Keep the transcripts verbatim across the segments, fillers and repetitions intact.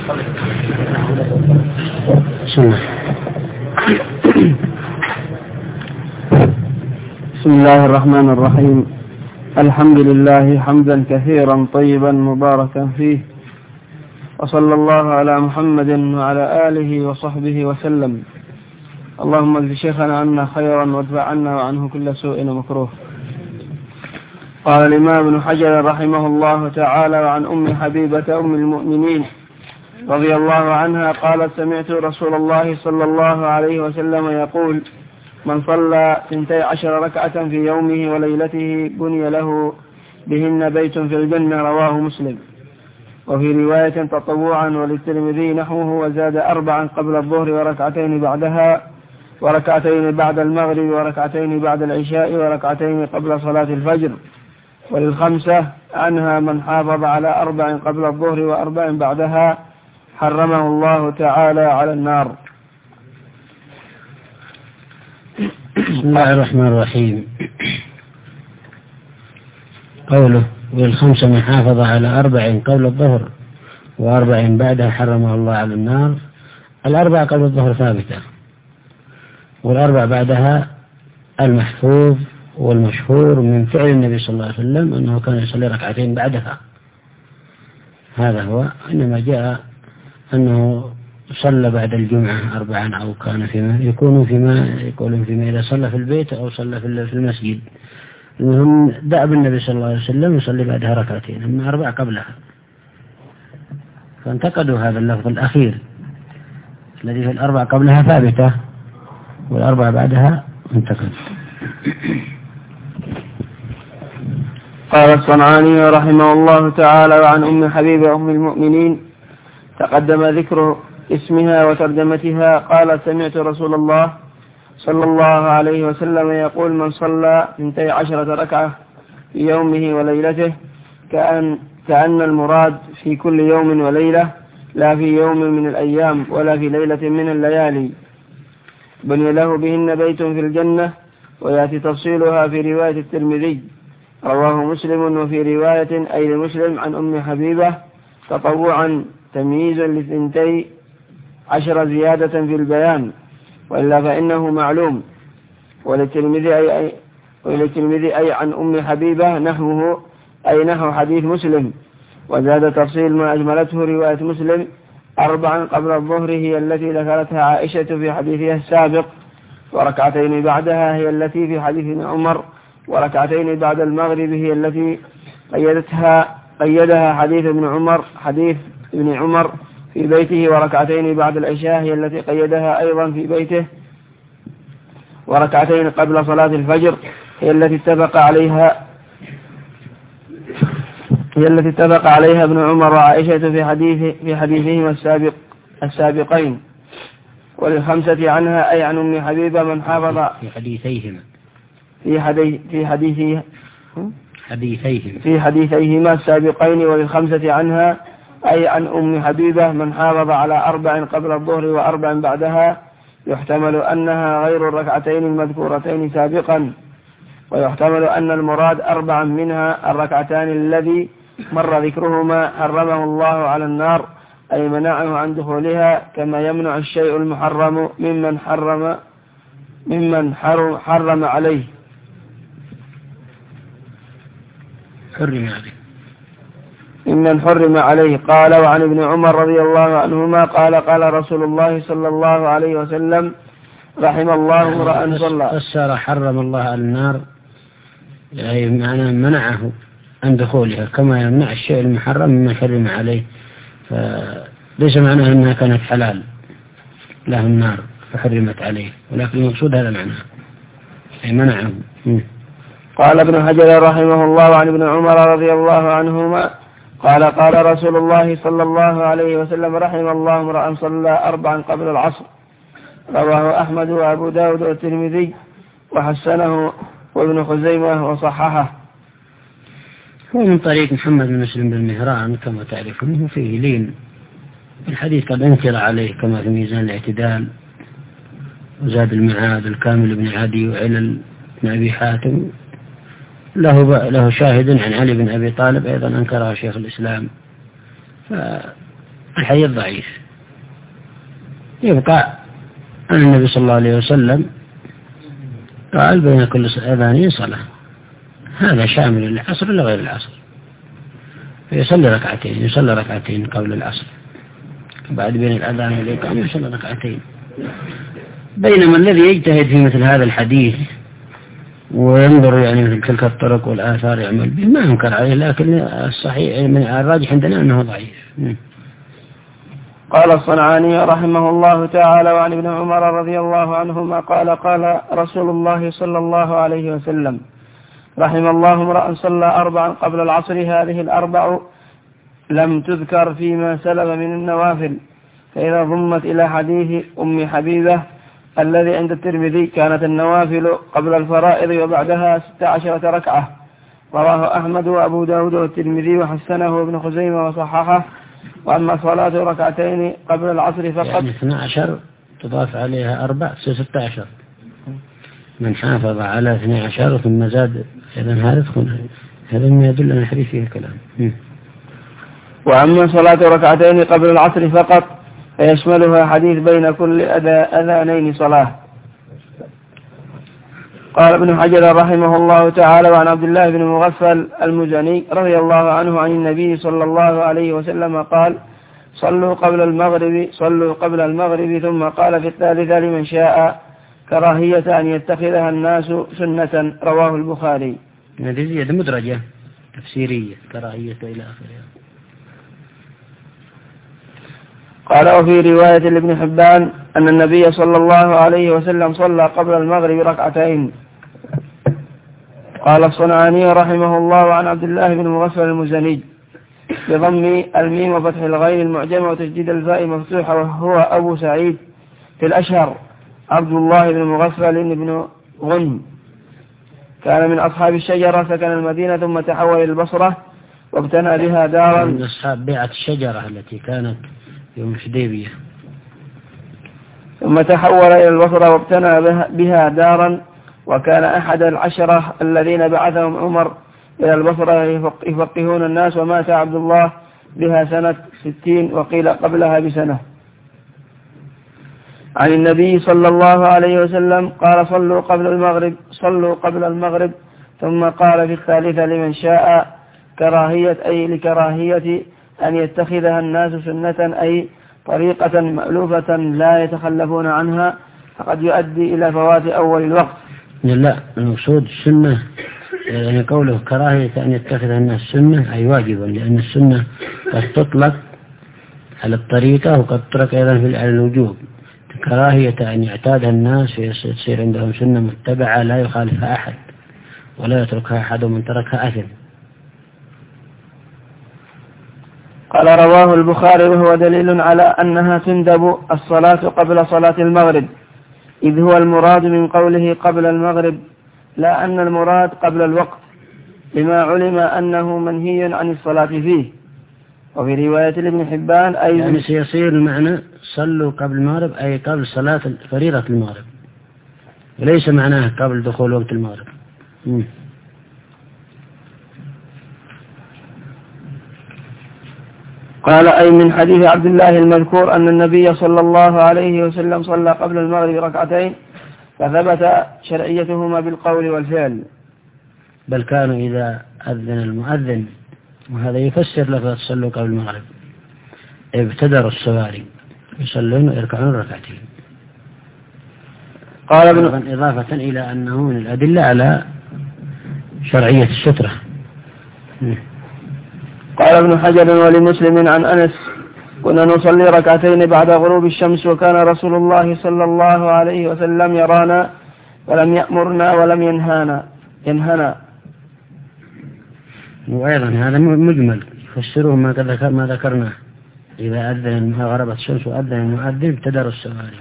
بسم الله الرحمن الرحيم. الحمد لله حمدا كثيرا طيبا مباركا فيه، وصلى الله على محمد وعلى آله وصحبه وسلم. اللهم اجز شيخنا عنا خيرا وادفع عنا وعنه كل سوء ومكروه. قال الإمام ابن حجر رحمه الله تعالى: وعن أم حبيبة أم المؤمنين رضي الله عنها قالت: سمعت رسول الله صلى الله عليه وسلم يقول: من صلى ثنتي عشر ركعة في يومه وليلته بني له بهن بيت في الجنة. رواه مسلم. وفي رواية تطوعا وللترمذي نحوه، وزاد أربعا قبل الظهر وركعتين بعدها، وركعتين بعد المغرب، وركعتين بعد العشاء، وركعتين قبل صلاة الفجر. وللخمسة عنها: من حافظ على أربع قبل الظهر وأربع بعدها حرمه الله تعالى على النار. بسم الله الرحمن الرحيم. قوله: والخمسة من حافظ على أربع قبل الظهر وأربع بعدها حرمه الله على النار. الأربع قبل الظهر ثابتة، والأربع بعدها المحفوظ والمشهور من فعل النبي صلى الله عليه وسلم أنه كان يصلي ركعتين بعدها. هذا هو. إنما جاء أنه صلى بعد الجمعة أربعا، أو كان فيما يكون فيما يقولون فيما إذا صلى في البيت أو صلى في المسجد. المهم دأب النبي صلى الله عليه وسلم يصلي بعدها ركعتين، أما أربع قبلها. فانتقدوا هذا اللفظ الأخير الذي في الأربع قبلها ثابتة والأربع بعدها انتقد. قال الصنعاني رحمه الله تعالى: وعن أم حبيبة أم المؤمنين تقدم ذكر اسمها وترجمتها. قال: سمعت رسول الله صلى الله عليه وسلم يقول: من صلى اثنتي عشرة ركعة في يومه وليلته كأن, كأن المراد في كل يوم وليلة، لا في يوم من الأيام ولا في ليلة من الليالي، بني له بهن بيت في الجنة. ويأتي تفصيلها في رواية الترمذي. رواه مسلم. وفي رواية أي لمسلم عن أم حبيبة تطوعا تمييز لثنتي عشر زيادة في البيان، وإلا فإنه معلوم. وللترمذي أي, وللترمذي أي عن أم حبيبة نحوه، أي نحو حديث مسلم. وزاد تفصيل ما أجملته رواية مسلم: أربعا قبل الظهر هي التي ذكرتها عائشة في حديثها السابق، وركعتين بعدها هي التي في حديث عمر، وركعتين بعد المغرب هي التي قيدتها قيدها حديث ابن عمر حديث ابن عمر في بيته، وركعتين بعد العشاء هي التي قيدها أيضا في بيته، وركعتين قبل صلاة الفجر هي التي اتفق عليها هي التي اتفق عليها ابن عمر وعائشة في حديث في حديثهما السابق السابقين. وللخمسة عنها أي عن أم حبيبة من حافظ في حديثيهما في حديث في حديث حديثيهما في حديثيهما السابقين. وللخمسة عنها أي عن أم حبيبة من حافظ على أربع قبل الظهر وأربع بعدها، يحتمل أنها غير الركعتين المذكورتين سابقا، ويحتمل أن المراد أربعا منها الركعتان الذي مر ذكرهما حرمه الله على النار، أي منعه عن دخولها، كما يمنع الشيء المحرم ممن حرم ممن حرم, حرم عليه حرم عليه ممن حرم عليه. قال: وعن ابن عمر رضي الله عنهما قال: قال رسول الله صلى الله عليه وسلم: رحم الله امرأ صلى. فسر حرم الله على النار أي معنى منعه عن دخولها، كما يمنع الشيء المحرم مما حرم عليه. فليس معناه أنها كانت حلال له النار فحرمت عليه، ولكن المقصود هذا معناه أي منعه. قال ابن حجر رحمه الله عن ابن عمر رضي الله عنهما قال: قال رسول الله صلى الله عليه وسلم: رحم الله امرأ صلى أربعا قبل العصر. رواه أحمد وأبو داود والترمذي وحسنه وابن خزيمة وصححه. ومن طريق محمد بن مسلم بن مهران كما تعرفون فيه لين، الحديث قد انكر عليه كما في ميزان الاعتدال وزاد المعاد الكامل بن عدي وعلل بن أبي حاتم، له له شاهد عن علي بن أبي طالب أيضا أنكره شيخ الإسلام. الحديث ضعيف. يبقى أن النبي صلى الله عليه وسلم قال بين كل أذانين صلاة، هذا شامل للعصر ولا غير العصر، فيصلي ركعتين، يصلي ركعتين قبل العصر، بعد بين الأذان والإقامة يصلي ركعتين. بينما الذي يجتهد في مثل هذا الحديث وينظر يعني في تلك الطرق والآثار يعمل به ما ينكر عليه، لكن الصحيح من الراجح عندنا أنه ضعيف. قال الصنعاني رحمه الله تعالى: وعن ابن عمر رضي الله عنهما قال: قال رسول الله صلى الله عليه وسلم: رحم الله امرأ صلى أربعا قبل العصر، هذه الأربع لم تذكر فيما سلف من النوافل. فإذا ضمت إلى حديث أم حبيبة الذي عند الترمذي كانت النوافل قبل الفرائض وبعدها ست عشرة ركعة. رواه أحمد وأبو داود والترمذي وحسنه ابن خزيمة وصححه. وأما صلاة ركعتين قبل العصر فقط يعني اثنا عشر تضاف عليها أربع ستة عشر، من حافظ على اثني عشر ثم زاد إذن هذا هذا ما يدل أن الحديث فيه كلام. وأما صلاة ركعتين قبل العصر فقط فيشملها حديث بين كل أذانين صلاة. قال ابن حجر رحمه الله تعالى: وعن عبد الله بن مغفل المزني رضي الله عنه عن النبي صلى الله عليه وسلم قال: صلوا قبل المغرب صلوا قبل المغرب ثم قال في الثالثة لمن شاء كراهية أن يتخذها الناس سنة. رواه البخاري. هذه زيادة مدرجة تفسيرية، كراهية إلى آخره. قال: وفي رواية لابن حبان أن النبي صلى الله عليه وسلم صلى قبل المغرب ركعتين. قال الصنعاني رحمه الله: عن عبد الله بن مغفل المزني بضم الميم وفتح الغين المعجمة وتشديد الفاء مفتوحة، وهو أبو سعيد في الأشهر عبد الله بن مغفل بن غنم، كان من أصحاب الشجرة، سكن المدينة ثم تحول إلى البصرة وابتنى بها دارا. من أصحاب بيعة الشجرة التي كانت يوم حديبية. ثم تحول إلى البصرة وابتنى بها دارا، وكان أحد العشرة الذين بعثهم عمر إلى البصرة يفقهون الناس، ومات عبد الله بها سنة ستين وقيل قبلها بسنة. عن النبي صلى الله عليه وسلم قال: صلوا قبل المغرب صلوا قبل المغرب ثم قال في الثالثة لمن شاء كراهية أي لكراهية أن يتخذها الناس سنة أي طريقة مألوفة لا يتخلفون عنها، فقد يؤدي إلى فوات أول الوقت. لا، المقصود السنة يعني قوله كراهية أن يتخذها الناس سنة أي واجبا، لأن السنة قد تطلق على الطريقة وقد تطلق أيضا على الوجوب. كراهية أن يعتادها الناس ويصير عندهم سنة متبعة لا يخالفها أحد ولا يتركها أحد ومن تركها أثم. قال: رواه البخاري وهو دليل على أنها تندب الصلاة قبل صلاة المغرب، إذ هو المراد من قوله قبل المغرب، لا أن المراد قبل الوقت، لما علم أنه منهي عن الصلاة فيه. وفي رواية لابن حبان أي يعني سيصير المعنى صلوا قبل المغرب أي قبل صلاة فريضة المغرب، وليس معناه قبل دخول وقت المغرب. م. قال: أي من حديث عبد الله المذكور أن النبي صلى الله عليه وسلم صلى قبل المغرب ركعتين، فثبت شرعيتهما بالقول والفعل. بل كانوا إذا أذن المؤذن، وهذا يفسر لفظ صلوا قبل المغرب، ابتدروا السواري يصلون ويركعون ركعتين. قال ابن إضافة إلى أنه من الأدلة على شرعية السترة. قال ابن حجر: ولمسلم عن أنس كنا نصلي ركعتين بعد غروب الشمس، وكان رسول الله صلى الله عليه وسلم يرانا ولم يأمرنا ولم ينهانا ينهنا. وأيضا هذا مجمل يفسره ما ذكر ما ذكرناه، إذا أذن غربت الشمس وأذن المؤذن ابتدر السواري.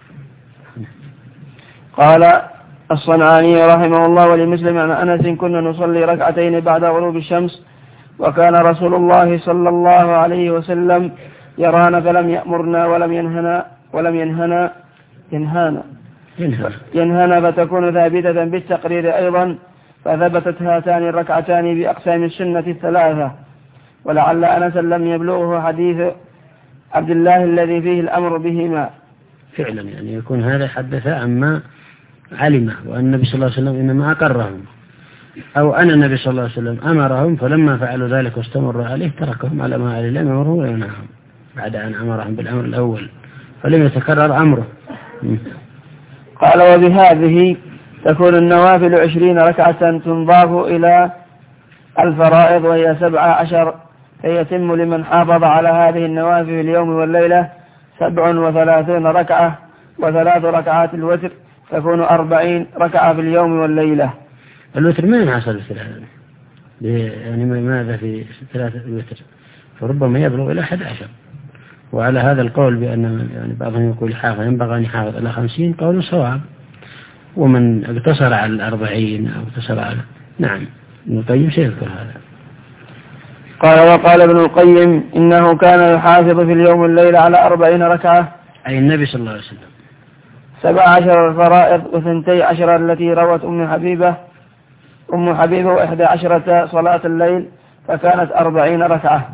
قال الصنعاني رحمه الله: ولمسلم عن أنس كنا نصلي ركعتين بعد غروب الشمس، وكان رسول الله صلى الله عليه وسلم يرانا فلم يأمرنا ولم ينهنا ولم ينهنا ينهانا ينهانا فتكون ثابتة بالتقرير أيضا، فثبتت هاتان الركعتان بأقسام السنة الثلاثة. ولعل أنسا لم يبلغه حديث عبد الله الذي فيه الأمر بهما. فعلا يعني يكون هذا حدث عما علمه، وأن النبي صلى الله عليه وسلم إنما أقرهم، أو أن النبي صلى الله عليه وسلم أمرهم فلما فعلوا ذلك واستمروا عليه تركهم على ما عليه، لم يمرهم ولا ينههم بعد أن أمرهم بالأمر الأول، فلم يتكرر أمره. قال وبهذه تكون النوافل عشرين ركعة تنضاف إلى الفرائض وهي سبع عشر، فيتم لمن حافظ على هذه النوافل في اليوم والليلة سبع وثلاثون ركعة، وثلاث ركعات الوتر تكون أربعين ركعة في اليوم والليلة. الوتر ما ينحصل في هذا، يعني ماذا في ثلاثة الوتر، فربما يبلغ إلى أحد عشر. وعلى هذا القول بأن يعني بعضهم يقول حافظ ينبغي أن يحافظ إلى خمسين قول صواب، ومن اقتصر على الأربعين أو اقتصر على نعم ابن القيم سيذكر هذا. قال وقال ابن القيم إنه كان يحافظ في اليوم والليلة على أربعين ركعة، أي النبي صلى الله عليه وسلم، سبع عشر الفرائض وثنتي عشر التي روت أم حبيبة أم حبيبة وإحدى عشرة صلاة الليل، فكانت أربعين ركعة.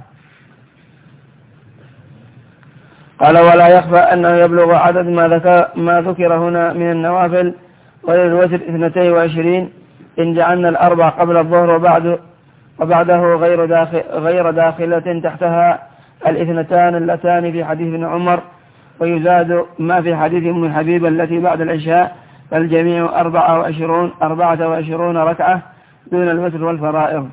قال ولا يخفى أنه يبلغ عدد ما ذكر, ما ذكر هنا من النوافل وللوتر اثنتي وعشرين إن جعلنا الأربع قبل الظهر وبعد وبعده غير, داخل غير داخلة تحتها الاثنتان اللتان في حديث ابن عمر، ويزاد ما في حديث أم حبيبة التي بعد العشاء، فالجميع أربعة وعشرون, أربعة وعشرون ركعة دون الوتر والفرائض.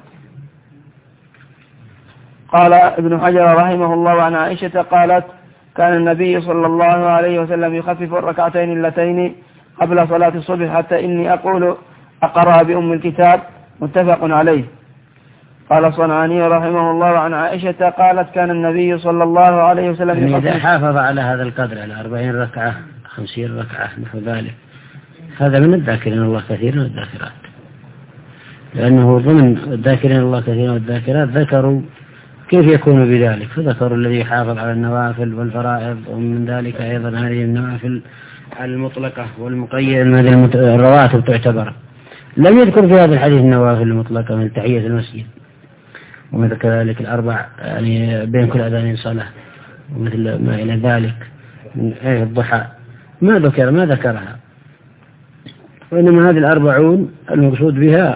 قال ابن حجر رحمه الله عن عائشة قالت كان النبي صلى الله عليه وسلم يخفف الركعتين اللتين قبل صلاة الصبح حتى إني أقول أقرأ بأم الكتاب، متفق عليه. قال صنعاني رحمه الله عن عائشة قالت كان النبي صلى الله عليه وسلم يعني إذا حافظ على هذا القدر على أربعين ركعة خمسين ركعة نحو ذلك، هذا من الذاكرين الله كثيرا والذاكرات، لأنه ضمن الذاكرين الله كثيرا والذاكرات ذكروا كيف يكون بذلك، فذكروا الذي يحافظ على النوافل والفرائض، ومن ذلك أيضا هذه النوافل المطلقة والمقيدة من الرواتب تعتبر. لم يذكر في هذا الحديث النوافل المطلقة من تحية المسجد، ومثل كذلك الأربع يعني بين كل أذان صلاة، ومثل ما إلى ذلك من أي الضحى ما ذكر ما ذكرها، وإنما هذه الأربعون المقصود بها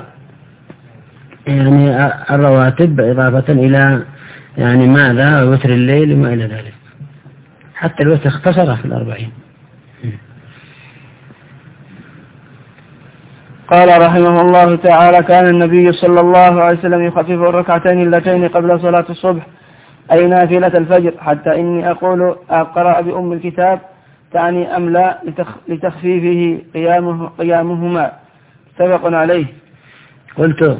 يعني الرواتب إضافة إلى يعني ماذا وتر الليل وما إلى ذلك، حتى الوتر اختصر في الأربعين. قال رحمه الله تعالى كان النبي صلى الله عليه وسلم يخفف الركعتين اللتين قبل صلاة الصبح أي نافلة الفجر، حتى إني أقول أقرأ بأم الكتاب تعني أم لا لتخفيفه قيامه قيامهما، متفق عليه. قلت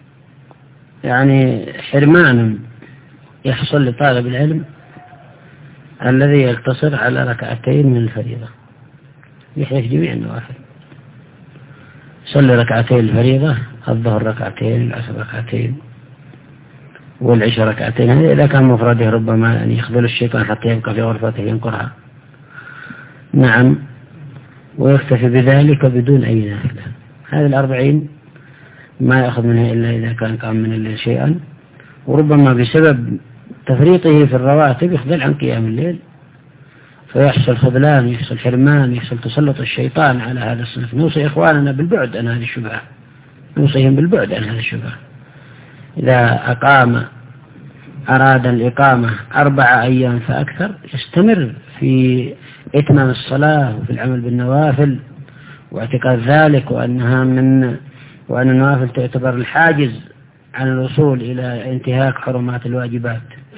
يعني حرمان يحصل لطالب العلم الذي يقتصر على ركعتين من الفريضة، يحيث جميع النوافل، صلي ركعتين الفريضة، الظهر ركعتين، العصر ركعتين، والعشاء ركعتين. هذا إذا كان مفرده ربما أن يخذل الشيطان حتى يبقى في غرفته ينقرها، نعم، ويكتفي بذلك بدون أي نافلة. هذه الأربعين ما يأخذ منها إلا إذا كان قام من الليل شيئا، وربما بسبب تفريطه في الرواتب يخذل عن قيام الليل، فيحصل خذلان، يحصل حرمان، يحصل تسلط الشيطان على هذا الصنف. نوصي إخواننا بالبعد عن هذه الشبهة، نوصيهم بالبعد عن هذه الشبهة. إذا أقام أراد الإقامة أربع أيام فأكثر يستمر في إتمام الصلاة وفي العمل بالنوافل واعتقاد ذلك، وأنها من وأن النوافل تعتبر الحاجز عن الوصول إلى انتهاك حرمات الواجبات.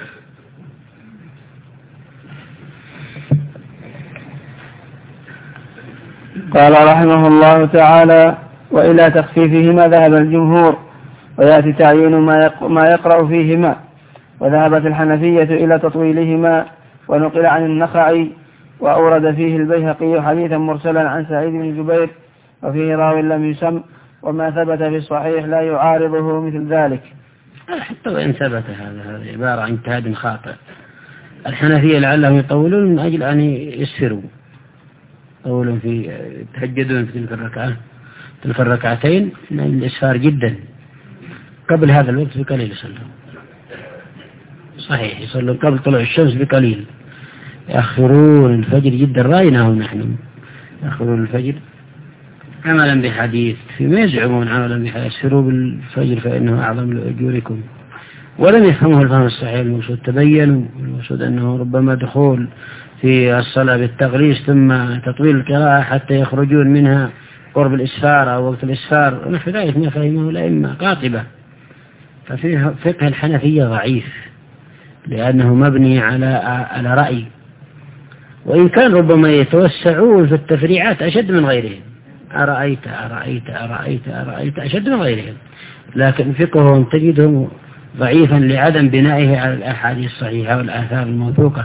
قال رحمه الله تعالى وإلى تخفيفهما ذهب الجمهور، ويأتي تعيين ما يقرأ فيهما، وذهبت الحنفية إلى تطويلهما، ونقل عن النخعي وأورد فيه البيهقي حديثا مرسلا عن سعيد بن جبير وفيه راو لم يسم، وما ثبت في الصحيح لا يعارضه مثل ذلك. حتى وإن ثبت هذا هذا عبارة عن اجتهاد خاطئ. الحنفية لعلهم يطولون من أجل أن يسفروا، يطولون في يتهجدون في تلك الركعة تلك الركعتين من الإسفار جدا. قبل هذا الوقت بقليل يصلون، صحيح يصلون قبل طلوع الشمس بقليل، يأخرون الفجر جدا، رأيناهم نحن يأخرون الفجر عملا بحديث فيما يزعمون عملا بحديث يسروا بالفجر فإنه أعظم لأجوركم، ولم يفهمه الفهم الصحيح. المقصود تبين، المقصود أنه ربما دخول في الصلاة بالتغليس ثم تطويل القراءة حتى يخرجون منها قرب الإسفار أو وقت الإسفار ونحو ذلك ما فهمه الأئمة قاطبة. ففيه فقه الحنفية ضعيف لأنه مبني على على رأي، وإن كان ربما يتوسعون في التفريعات أشد من غيرهم، أرأيت أرأيت أرأيت أرأيت أشد من غيرهم، لكن فقههم تجدهم ضعيفا لعدم بنائه على الأحاديث الصحيحة والآثار الموثوقة.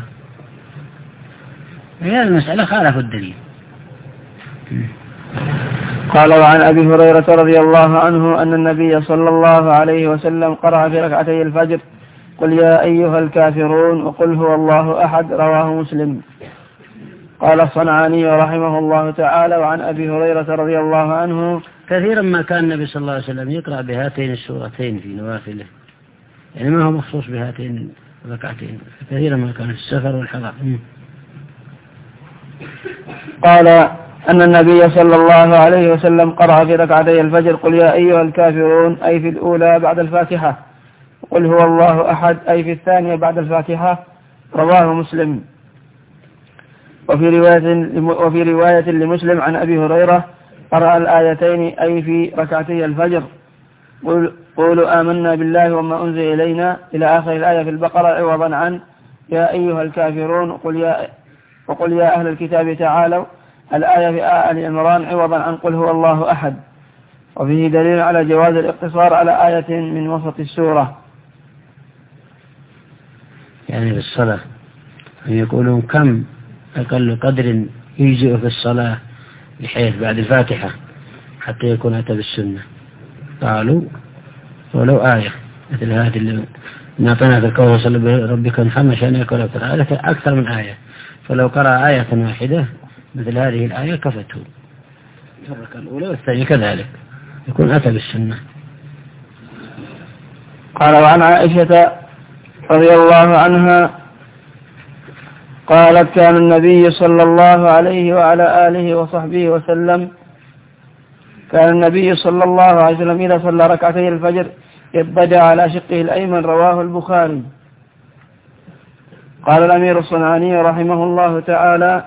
هذه المسألة خالفوا الدليل. قال وعن أبي هريرة رضي الله عنه أن النبي صلى الله عليه وسلم قرأ في ركعتي الفجر قل يا أيها الكافرون وقل هو الله أحد، رواه مسلم. قال الصنعاني رحمه الله تعالى وعن أبي هريرة رضي الله عنه كثيرا ما كان النبي صلى الله عليه وسلم يقرأ بهاتين السورتين في نوافله، يعني ما هو مخصوص بهاتين ركعتين، كثيرا ما كان في السفر والحضر. قال أن النبي صلى الله عليه وسلم قرأ في ركعتي الفجر قل يا أيها الكافرون أي في الأولى بعد الفاتحة، قل هو الله أحد أي في الثانية بعد الفاتحة، رواه مسلم. وفي رواية, وفي رواية لمسلم عن أبي هريرة قرأ الآيتين أي في ركعتي الفجر قل قولوا آمنا بالله وما أنزل إلينا إلى آخر الآية في البقرة، عوضا عن يا أيها الكافرون قل يا وقل يا أهل الكتاب تعالوا الآية في آل عمران، عوضا عن قل هو الله أحد. وفيه دليل على جواز الاقتصار على آية من وسط السورة، يعني في الصلاة يقولون كم أقل قدر يجزئ في الصلاة بحيث بعد الفاتحة حتى يكون أتى بالسنة. قالوا ولو آية مثل هذه اللي نعطينا في الكون صلى ربك محمد عشان يقرأ أكثر من آية، فلو قرأ آية واحدة مثل هذه الآية كفته الركعة الأولى والثانية كذلك يكون أتى بالسنة. قال وعن عائشة رضي الله عنها قالت كان النبي صلى الله عليه وعلى آله وصحبه وسلم كان النبي صلى الله عليه وسلم إذا صلى ركعتي الفجر اضطجع على شقه الأيمن، رواه البخاري. قال الأمير الصنعاني رحمه الله تعالى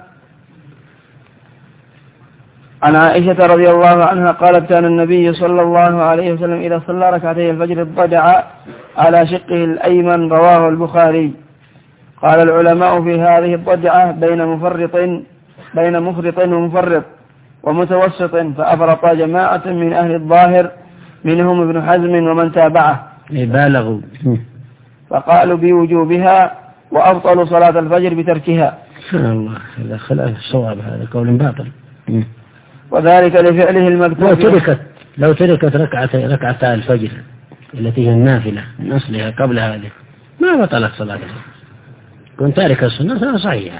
عن عائشة رضي الله عنها قالت كان النبي صلى الله عليه وسلم إذا صلى ركعتي الفجر اضطجع على شقه الأيمن، رواه البخاري. قال العلماء في هذه الضجعة بين مفرط بين مفرط ومفرط ومتوسط، فأفرط جماعة من أهل الظاهر منهم ابن حزم ومن تابعه بالغوا فقالوا بوجوبها وأبطلوا صلاة الفجر بتركها. الله هذا خلاف الصواب، هذا قول باطل. وذلك لفعله المذكور. لو تركت لو تركت ركعتي ركعتا الفجر التي هي النافلة من أصلها قبل هذه ما بطلت صلاتها، كنت تارك السنة صحيحة.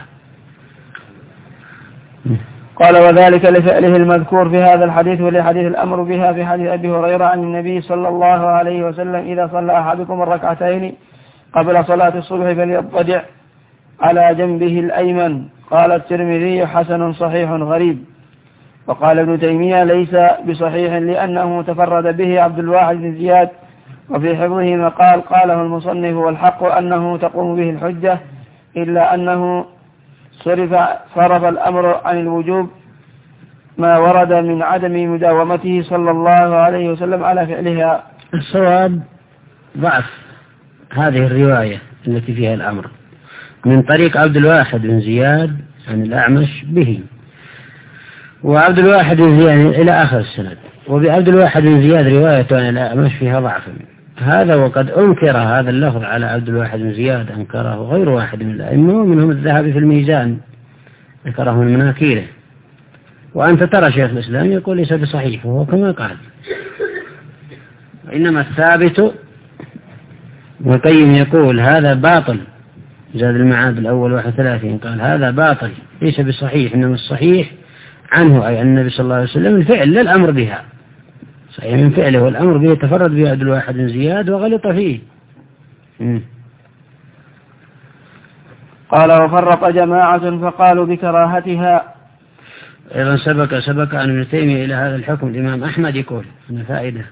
قال وذلك لفعله المذكور في هذا الحديث ولحديث الأمر بها في حديث أبي هريرة عن النبي صلى الله عليه وسلم إذا صلى أحدكم الركعتين قبل صلاة الصبح فليضطجع على جنبه الأيمن. قال الترمذي حسن صحيح غريب. وقال ابن تيمية ليس بصحيح لأنه تفرد به عبد الواحد بن زياد، وفي حفظه مقال قاله المصنف والحق أنه تقوم به الحجة، إلا أنه صرف, صرف الأمر عن الوجوب ما ورد من عدم مداومته صلى الله عليه وسلم على فعلها. الصواب ضعف هذه الرواية التي فيها الأمر من طريق عبد الواحد بن زياد عن الأعمش به، وعبد الواحد بن زياد إلى آخر السند، وبعبد الواحد بن زياد رواية عن الأعمش فيها ضعف هذا، وقد أنكر هذا اللفظ على عبد الواحد بن زياد، أنكره غير واحد من الأئمة ومنهم الذهبي في الميزان ذكره من مناكيره. وأنت ترى شيخ الإسلام يقول ليس بصحيح، وهو كما قال. وإنما الثابت وقيم يقول هذا باطل، زاد المعاد الأول واحد ثلاثين قال هذا باطل ليس بصحيح، إنما الصحيح عنه أي النبي صلى الله عليه وسلم الفعل لا الأمر بها، صحيح من فعله والأمر به تفرد به عبد الواحد بن زياد وغلط فيه. م. قال وفرق جماعة فقالوا بكراهتها. أيضا سبق سبق عن ابن تيمية إلى هذا الحكم الإمام أحمد يقول أن فائدة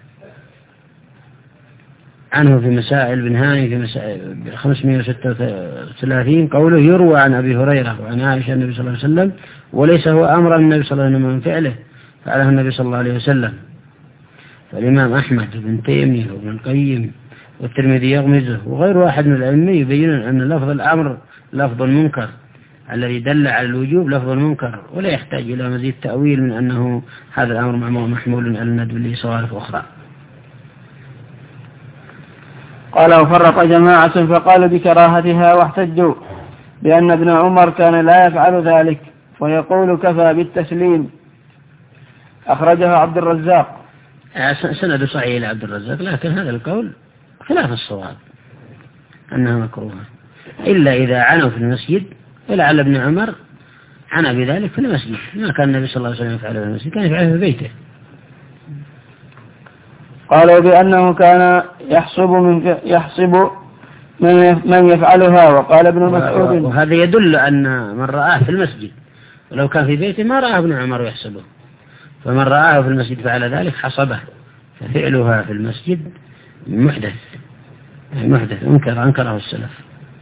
عنه في مسائل بن هاني في مسائل خمسمائة وستة وثلاثين قوله يروى عن أبي هريرة وعن عائشة النبي صلى الله عليه وسلم وليس هو أمر النبي صلى الله عليه وسلم من فعله فعله النبي صلى الله عليه وسلم. فالإمام أحمد بن تيمية وابن القيم والترمذي يغمزه وغير واحد من العلماء يبينون أن لفظ الأمر لفظ منكر الذي دل على الوجوب لفظ منكر ولا يحتاج إلى مزيد تأويل من أنه هذا الأمر محمول على الندب لصوارف أخرى. قال وفرق جماعة فقالوا بكراهتها واحتجوا بأن ابن عمر كان لا يفعل ذلك ويقول كفى بالتسليم. أخرجه عبد الرزاق. سند صحيح إلى عبد الرزاق لكن هذا القول خلاف الصواب أنها مكروهة إلا إذا عنوا في المسجد ولعل ابن عمر عنا بذلك في المسجد ما كان النبي صلى الله عليه وسلم يفعله في المسجد كان يفعله في بيته. قالوا بأنه كان يحسب من يحسب من يفعلها. وقال ابن مسعود وهذا يدل أن من رآه في المسجد ولو كان في بيته ما رآه ابن عمر يحسبه فمن رآه في المسجد فعل ذلك حسبه ففعلها في المسجد محدث محدث أنكر أنكره السلف.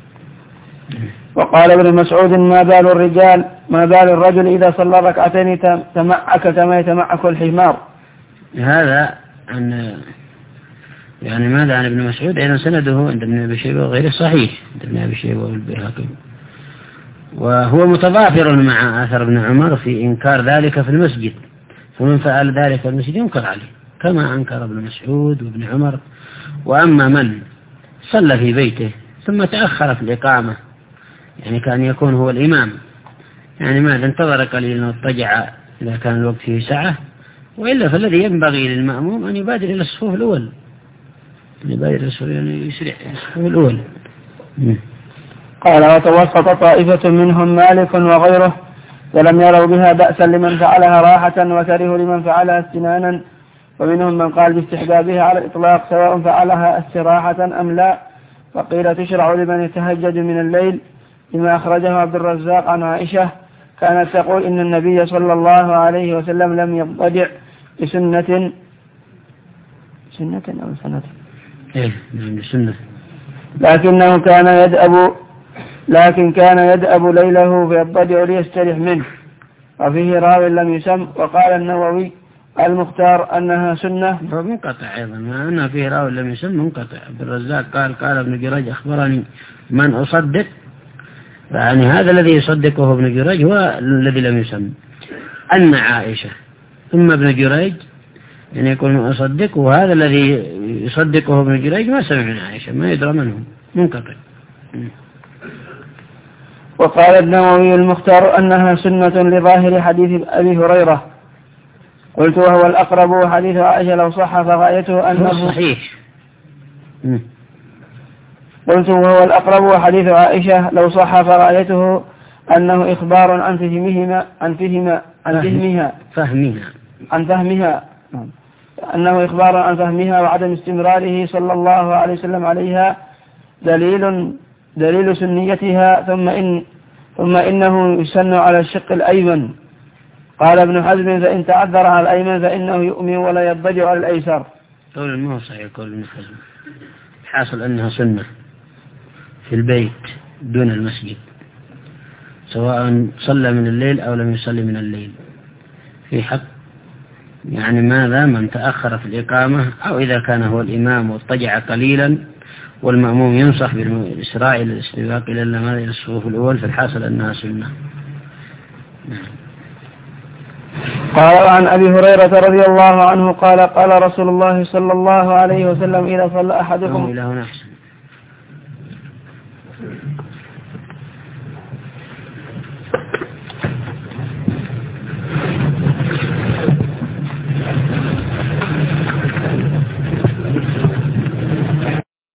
وقال ابن مسعود ما بال الرجال ما بال الرجل إذا صلى ركعتين تمعك كما يتمعك الحمار. هذا أن يعني ماذا عن ابن مسعود أيضا سنده عند ابن أبي شيبة وغيره صحيح عند ابن أبي شيبة والبيهقي وهو متضافر مع آثر ابن عمر في إنكار ذلك في المسجد فمن فعل ذلك في المسجد ينكر عليه كما أنكر ابن مسعود وابن عمر. وأما من صلى في بيته ثم تأخر في الإقامة يعني كان يكون هو الإمام يعني ماذا انتظر قليلا واضطجع إذا كان الوقت فيه ساعة وإلا فالذي ينبغي للمأموم أن يبادر إلى الصفوف الأول يبادر إلى الصفوف يعني يسرع الصفوف الأول. قال وتوسط طائفة منهم مالك وغيره ولم يروا بها بأسا لمن فعلها راحة وكرهوا لمن فعلها استنانا ومنهم من قال باستحبابها على الإطلاق سواء فعلها استراحة أم لا وقيل تشرع لمن يتهجد من الليل لما أخرجه عبد الرزاق عن عائشة كانت تقول إن النبي صلى الله عليه وسلم لم يضطجع بسنة سنة أو سنة إيه بسنة لكنه كان يدأب لكن كان يدأب ليله فيضطجع ليستريح منه وفيه راو لم يسم. وقال النووي المختار أنها سنة منقطع أيضا ما أنها فيه راو لم يسم منقطع. عبد الرزاق قال قال ابن جريج أخبرني من أصدق يعني هذا الذي يصدقه ابن جريج هو الذي لم يسم أن عائشة ثم ابن جريج يعني يكون أصدق وهذا الذي يصدقه ابن جريج ما سمع من عائشة ما يدرى منه منقطع. وقال النووي المختار أنها سنة لظاهر حديث أبي هريرة. قلت وهو الأقرب وحديث عائشة لو صح فغايته أنه صحيح. قلت وهو الأقرب وحديث عائشة لو صح فغايته أنه إخبار عن فهمهما عن فهمها عن فهمها فهمها عن فهمها أنه إخبار عن فهمها وعدم استمراره صلى الله عليه وسلم عليها دليل دليل سنيتها. ثم إن ثم إنه يسن على الشق الأيمن. قال ابن حزم فإن تعذر على الأيمن فإنه يؤمن ولا يضجع على الأيسر. قول ما هو صحيح قول ابن حزم حاصل أنها سنة في البيت دون المسجد سواء صلى من الليل أو لم يصلي من الليل في حق يعني ماذا من تأخر في الإقامة أو إذا كان هو الإمام واضطجع قليلا والمأموم ينصح بالإسراع إلى الاستباق إلى إلى الصفوف الأول فالحاصل أنها سنة. قال عن أبي هريرة رضي الله عنه قال قال رسول الله صلى الله عليه وسلم إذا صلى أحدكم إلى هنا